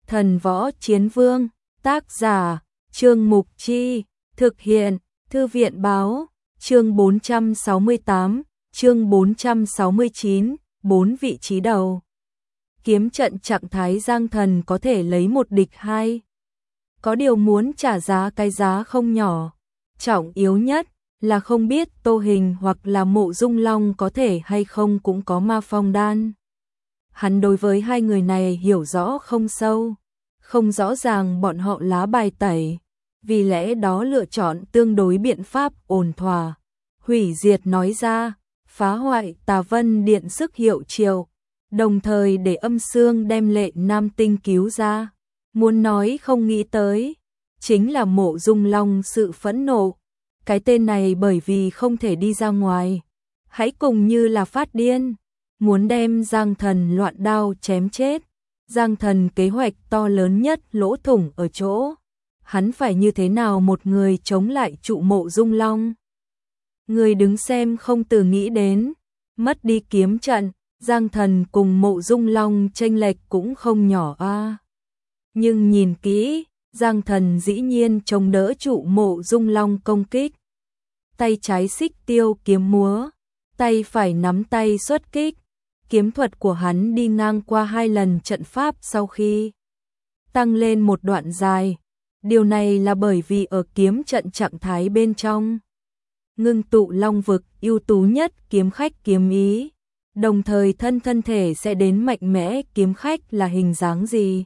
Thần Võ Chiến Vương, tác giả, Trương Mục Chi, thực hiện, Thư viện Báo, chương 468, chương 469, 4 vị trí đầu. Kiếm trận trạng thái Giang Thần có thể lấy một địch hai. Có điều muốn trả giá cái giá không nhỏ. Trọng yếu nhất là không biết Tô Hình hoặc là Mộ Dung Long có thể hay không cũng có ma phong đan. Hắn đối với hai người này hiểu rõ không sâu, không rõ ràng bọn họ lá bài tẩy, vì lẽ đó lựa chọn tương đối biện pháp ổn thỏa. Hủy diệt nói ra, phá hoại Tà Vân Điện sức hiệu triệu, đồng thời để Âm Xương đem Lệ Nam Tinh cứu ra. Muốn nói không nghĩ tới, chính là Mộ Dung Long sự phẫn nộ. Cái tên này bởi vì không thể đi ra ngoài, hãy cùng như là phát điên, muốn đem Giang Thần loạn đao chém chết. Giang Thần kế hoạch to lớn nhất lỗ thủng ở chỗ, hắn phải như thế nào một người chống lại trụ Mộ Dung Long. Người đứng xem không từ nghĩ đến, mất đi kiếm trận, Giang Thần cùng Mộ Dung Long chênh lệch cũng không nhỏ a. Nhưng nhìn kỹ, Giang Thần dĩ nhiên chống đỡ trụ Mộ Dung Long công kích. Tay trái xích tiêu kiếm múa, tay phải nắm tay xuất kích. Kiếm thuật của hắn đi ngang qua 2 lần trận pháp sau khi tăng lên một đoạn dài. Điều này là bởi vì ở kiếm trận trạng thái bên trong ngưng tụ long vực ưu tú nhất kiếm khách kiếm ý, đồng thời thân thể sẽ đến mạnh mẽ kiếm khách là hình dáng gì.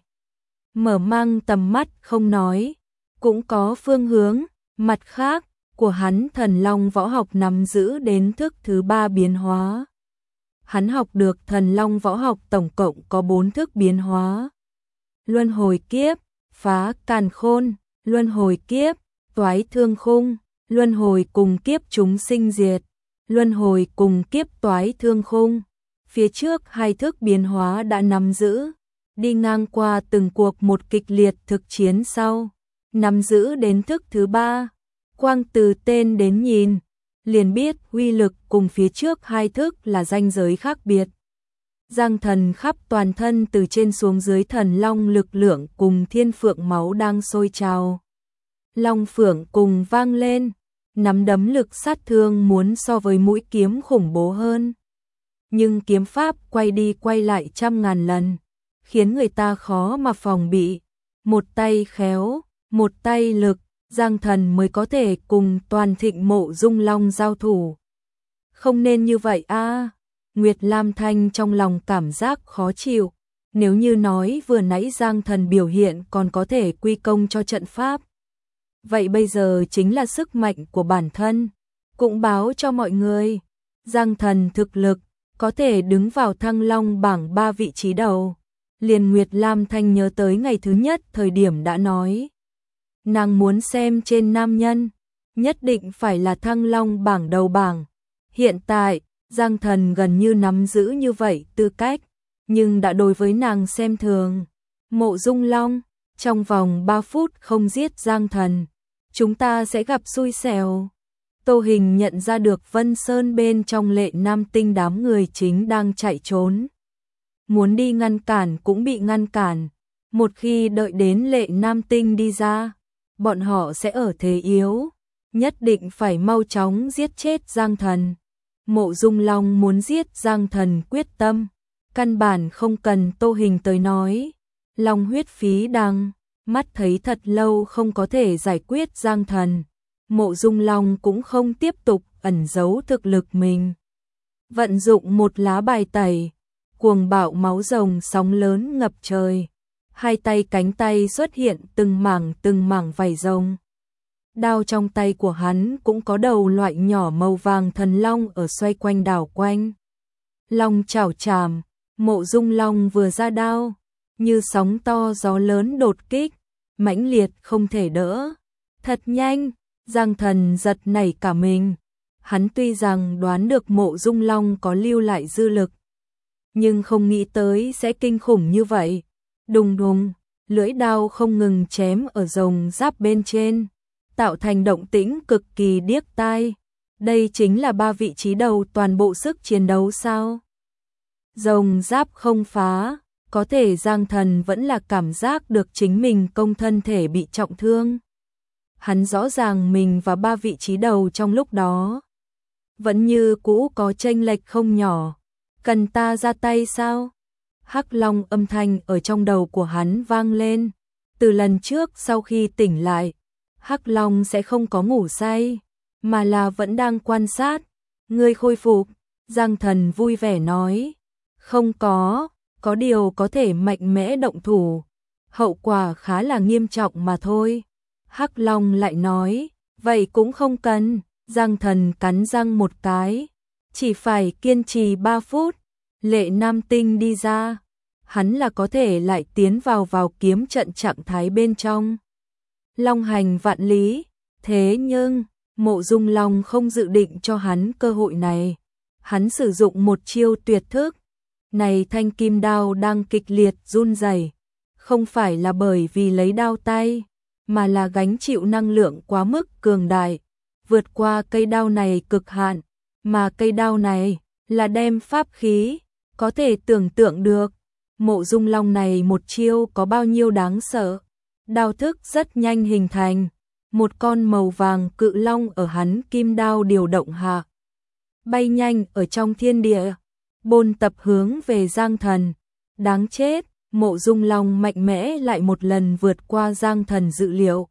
Mở mang tầm mắt không nói, cũng có phương hướng, mặt khác của hắn thần long võ học nắm giữ đến thức thứ 3 biến hóa. Hắn học được thần long võ học tổng cộng có 4 thức biến hóa. Luân hồi kiếp, phá càn khôn, luân hồi kiếp, toái thương khung, luân hồi cùng kiếp chúng sinh diệt, luân hồi cùng kiếp toái thương khung. Phía trước 2 thức biến hóa đã nắm giữ, đi ngang qua từng cuộc một kịch liệt thực chiến sau, nắm giữ đến thức thứ 3. Quang từ tên đến nhìn, liền biết uy lực cùng phía trước 2 thức là ranh giới khác biệt. Giang Thần khắp toàn thân từ trên xuống dưới thần long lực lượng cùng thiên phượng máu đang sôi trào. Long phượng cùng vang lên, nắm đấm lực sát thương muốn so với mũi kiếm khủng bố hơn. Nhưng kiếm pháp quay đi quay lại trăm ngàn lần, khiến người ta khó mà phòng bị. Một tay khéo, một tay lực, Giang Thần mới có thể cùng toàn thịnh Mộ Dung Long giao thủ. Không nên như vậy a. Nguyệt Lam Thanh trong lòng cảm giác khó chịu. Nếu như nói vừa nãy Giang Thần biểu hiện còn có thể quy công cho trận pháp, vậy bây giờ chính là sức mạnh của bản thân. Cũng báo cho mọi người, Giang Thần thực lực có thể đứng vào Thăng Long bảng 3 vị trí đầu. Liền Nguyệt Lam Thanh nhớ tới ngày thứ nhất thời điểm đã nói, nàng muốn xem trên nam nhân, nhất định phải là Thăng Long bảng đầu bảng. Hiện tại, Giang Thần gần như nắm giữ như vậy tư cách, nhưng đã đối với nàng xem thường. Mộ Dung Long, trong vòng 3 phút không giết Giang Thần, chúng ta sẽ gặp xui xẻo. Tô Hình nhận ra được Vân Sơn bên trong Lệ Nam Tinh đám người chính đang chạy trốn. Muốn đi ngăn cản cũng bị ngăn cản. Một khi đợi đến Lệ Nam Tinh đi ra, bọn họ sẽ ở thế yếu, nhất định phải mau chóng giết chết Giang Thần. Mộ Dung Long muốn giết Giang Thần quyết tâm, căn bản không cần Tô Hình tới nói. Long huyết phí đăng, mắt thấy thật lâu không có thể giải quyết Giang Thần. Mộ Dung Long cũng không tiếp tục ẩn giấu thực lực mình. Vận dụng một lá bài tẩy, cuồng bạo máu rồng sóng lớn ngập trời. 2 tay cánh tay xuất hiện từng mảng vảy rồng. Đao trong tay của hắn cũng có đầu loại nhỏ màu vàng thần long ở xoay quanh đảo quanh. Long chảo chạm, Mộ Dung Long vừa ra đao, như sóng to gió lớn đột kích, mãnh liệt không thể đỡ. Thật nhanh, Giang Thần giật nảy cả mình. Hắn tuy rằng đoán được Mộ Dung Long có lưu lại dư lực, nhưng không nghĩ tới sẽ kinh khủng như vậy. Đùng đùng, lưỡi đao không ngừng chém ở rồng giáp bên trên, tạo thành động tĩnh cực kỳ điếc tai. Đây chính là 3 vị trí đầu toàn bộ sức chiến đấu sao? Rồng giáp không phá, có thể Giang Thần vẫn là cảm giác được chính mình công thân thể bị trọng thương. Hắn rõ ràng mình và 3 vị trí đầu trong lúc đó vẫn như cũ có chênh lệch không nhỏ. Cần ta ra tay sao? Hắc Long âm thanh ở trong đầu của hắn vang lên. Từ lần trước sau khi tỉnh lại, Hắc Long sẽ không có ngủ say, mà là vẫn đang quan sát. Ngươi khôi phục, Giang Thần vui vẻ nói. Không có điều có thể mạnh mẽ động thủ. Hậu quả khá là nghiêm trọng mà thôi. Hắc Long lại nói, vậy cũng không cần. Giang Thần cắn răng một cái, chỉ phải kiên trì 3 phút. Lệ Nam Tinh đi ra, hắn là có thể lại tiến vào kiếm trận trạng thái bên trong. Long hành vạn lý, thế nhưng Mộ Dung Long không dự định cho hắn cơ hội này. Hắn sử dụng một chiêu tuyệt thức. Này thanh kim đao đang kịch liệt run rẩy, không phải là bởi vì lấy đao tay, mà là gánh chịu năng lượng quá mức cường đại, vượt qua cây đao này cực hạn, mà cây đao này là đem pháp khí, có thể tưởng tượng được, Mộ Dung Long này một chiêu có bao nhiêu đáng sợ. Đao thức rất nhanh hình thành, một con màu vàng cự long ở hắn kim đao điều động hạ, bay nhanh ở trong thiên địa, bôn tập hướng về Giang Thần. Đáng chết, Mộ Dung Long mạnh mẽ lại một lần vượt qua Giang Thần dự liệu.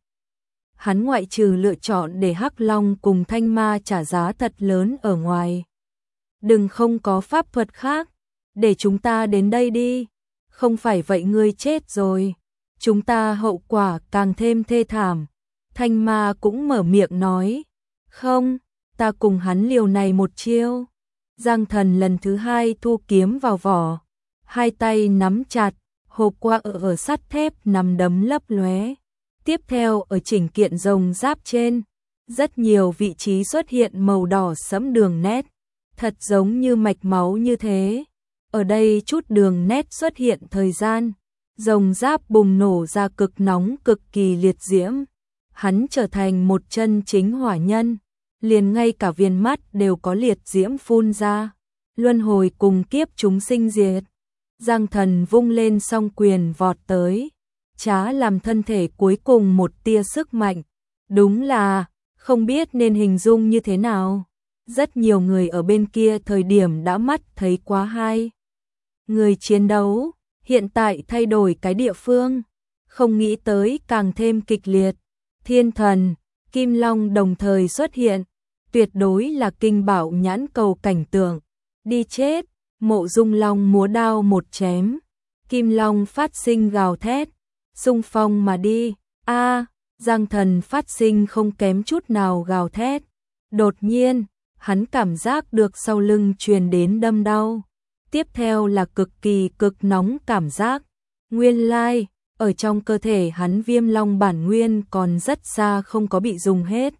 Hắn ngoại trừ lựa chọn để Hắc Long cùng Thanh Ma trả giá thật lớn ở ngoài. Đừng không có pháp thuật khác, để chúng ta đến đây đi, không phải vậy ngươi chết rồi, chúng ta hậu quả càng thêm thê thảm. Thanh Ma cũng mở miệng nói, không, ta cùng hắn liều này một chiêu. Giang Thần lần thứ 2 thu kiếm vào vỏ, hai tay nắm chặt, hộp qua ở sắt thép nắm đấm lấp lóe. Tiếp theo ở chỉnh kiện rồng giáp trên, rất nhiều vị trí xuất hiện màu đỏ sẫm đường nét, thật giống như mạch máu như thế. Ở đây chút đường nét xuất hiện thời gian, rồng giáp bùng nổ ra cực nóng cực kỳ liệt diễm. Hắn trở thành một chân chính hỏa nhân, liền ngay cả viền mắt đều có liệt diễm phun ra, luân hồi cùng kiếp chúng sinh diệt. Giang Thần vung lên song quyền vọt tới, trá làm thân thể cuối cùng một tia sức mạnh. Đúng là, không biết nên hình dung như thế nào. Rất nhiều người ở bên kia thời điểm đã mắt thấy quá hai người chiến đấu, hiện tại thay đổi cái địa phương, không nghĩ tới càng thêm kịch liệt. Thiên Thần, Kim Long đồng thời xuất hiện, tuyệt đối là kinh bảo nhãn cầu cảnh tượng. Đi chết, Mộ Dung Long múa đao một chém, Kim Long phát sinh gào thét, xung phong mà đi. A, Giang Thần phát sinh không kém chút nào gào thét. Đột nhiên, hắn cảm giác được sau lưng truyền đến đâm đau. Tiếp theo là cực kỳ cực nóng cảm giác. Nguyên lai, ở trong cơ thể hắn viêm long bản nguyên còn rất xa không có bị dùng hết.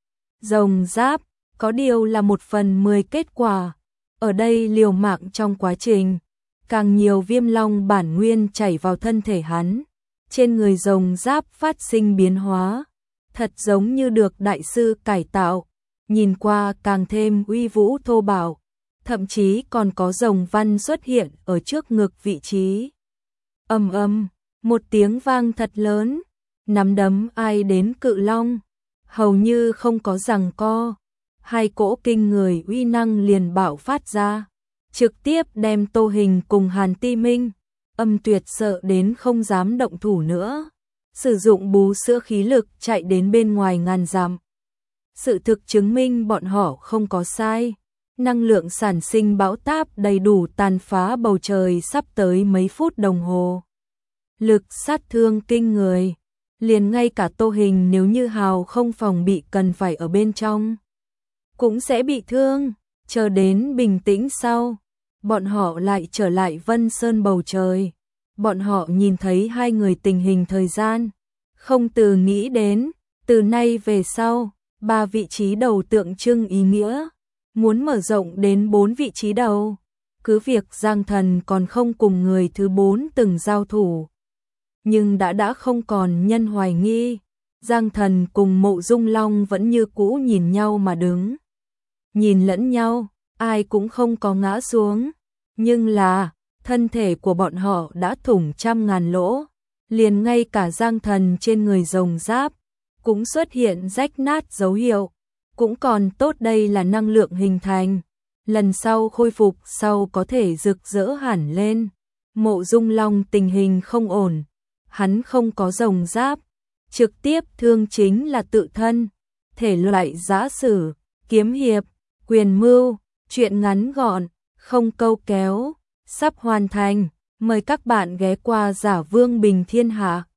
Rồng giáp, có điều là 1/10 kết quả. Ở đây liều mạng trong quá trình, càng nhiều viêm long bản nguyên chảy vào thân thể hắn. Trên người rồng giáp phát sinh biến hóa, thật giống như được đại sư cải tạo, nhìn qua càng thêm uy vũ thô bạo, thậm chí còn có rồng văn xuất hiện ở trước ngực vị trí. Ầm ầm, một tiếng vang thật lớn, nắm đấm ai đến cự long, hầu như không có giằng co, hai cỗ kinh người uy năng liền bạo phát ra, trực tiếp đem Tô Hình cùng Hàn Ti Minh, Âm Tuyệt sợ đến không dám động thủ nữa, sử dụng bú sữa khí lực chạy đến bên ngoài ngàn dặm. Sự thực chứng minh bọn họ không có sai, năng lượng sản sinh bão táp đầy đủ tàn phá bầu trời sắp tới mấy phút đồng hồ. Lực sát thương kinh người, liền ngay cả Tô Hình nếu như hào không phòng bị cần phải ở bên trong, cũng sẽ bị thương. Chờ đến bình tĩnh sau, bọn họ lại trở lại Vân Sơn bầu trời. Bọn họ nhìn thấy hai người tình hình thời gian, không từ nghĩ đến, từ nay về sau, 3 vị trí đầu tượng trưng ý nghĩa, muốn mở rộng đến 4 vị trí đầu. Cứ việc Giang Thần còn không cùng người thứ 4 từng giao thủ, nhưng đã không còn nhân hoài nghi. Giang Thần cùng Mộ Dung Long vẫn như cũ nhìn nhau mà đứng. Nhìn lẫn nhau, ai cũng không có ngã xuống. Nhưng là, thân thể của bọn họ đã thủng trăm ngàn lỗ, liền ngay cả Giang Thần trên người rồng giáp cũng xuất hiện rách nát dấu hiệu, cũng còn tốt đây là năng lượng hình thành, lần sau khôi phục sau có thể rực rỡ hẳn lên. Mộ Dung Long tình hình không ổn, hắn không có rồng giáp, trực tiếp thương chính là tự thân, thể loại giã sử, kiếm hiệp, quyền mưu, truyện ngắn gọn, không câu kéo, sắp hoàn thành, mời các bạn ghé qua Giả Vương Bình Thiên Hạ.